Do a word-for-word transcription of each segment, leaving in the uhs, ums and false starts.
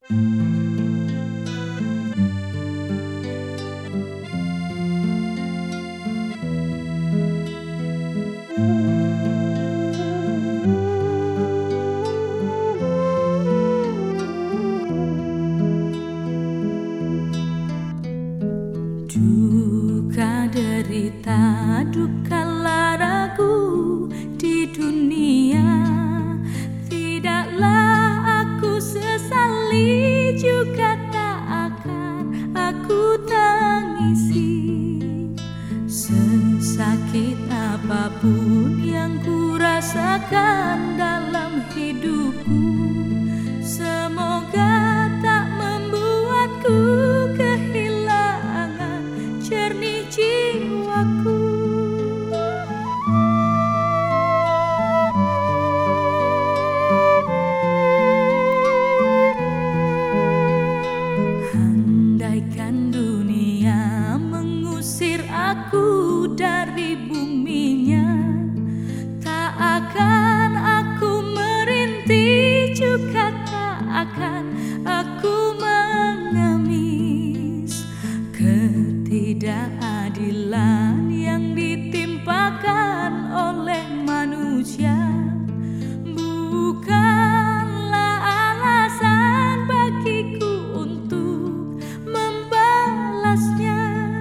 Duka derita, duka laraku di dunia, tidaklah aku sesali, juga tak akan aku tangisi. Sesakit apapun yang ku rasakan dalam hidupku, semoga tak membuatku kehilangan jernih jiwaku. Andaikan dunia mengusir aku dari buminya, tak akan aku merintih, juga tak akan aku mengemis. Ketidakadilan yang ditimpakan oleh manusia bukanlah alasan bagiku untuk membalasnya.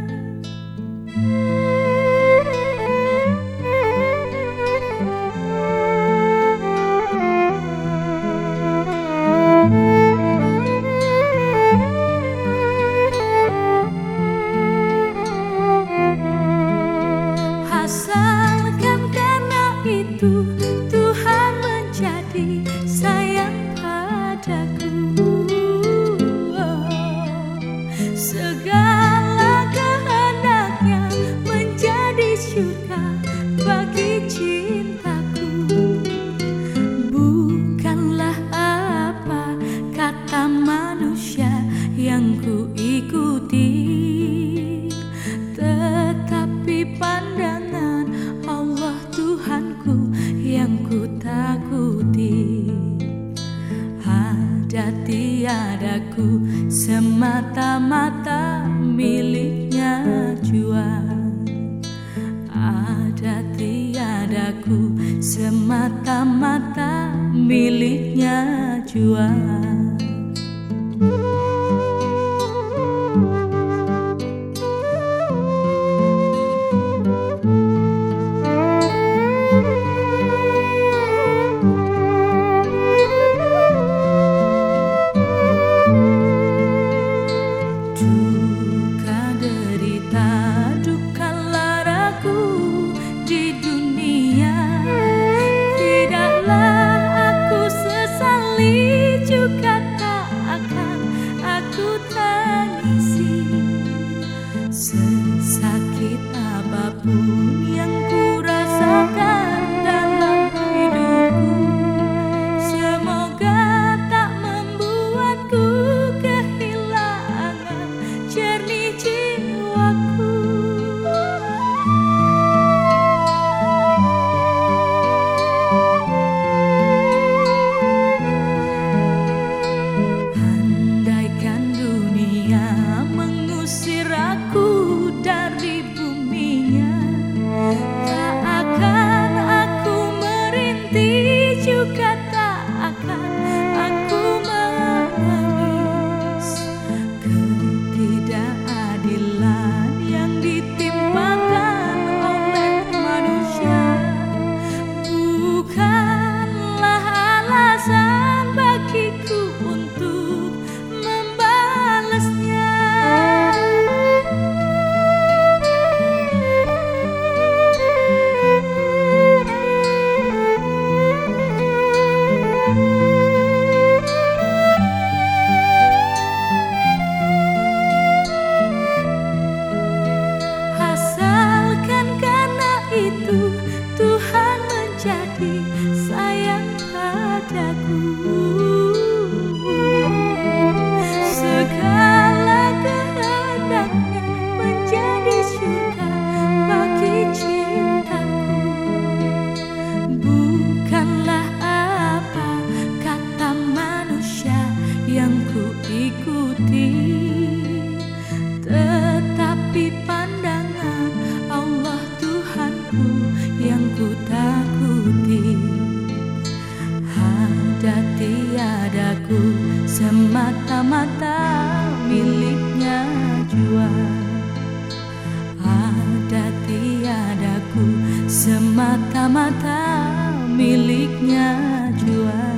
Asalkan karena itu Tuhan menjadi sayang padaku, segala kehendaknya menjadi surga bagi cintaku. Bukanlah apa kata manusia yang ku ikuti, tetapi pandangan Allah Tuhanku yang ku takuti. Ada tiadaku semata-mata miliknya jua, ada tiadaku semata-mata miliknya jua. Duka derita, duka laraku di dunia, tidaklah aku sesali, juga yang ku ikuti, tetapi pandangan Allah Tuhanku yang ku takuti. Ada tiadaku semata-mata miliknya jua. Ada tiadaku semata-mata miliknya jua.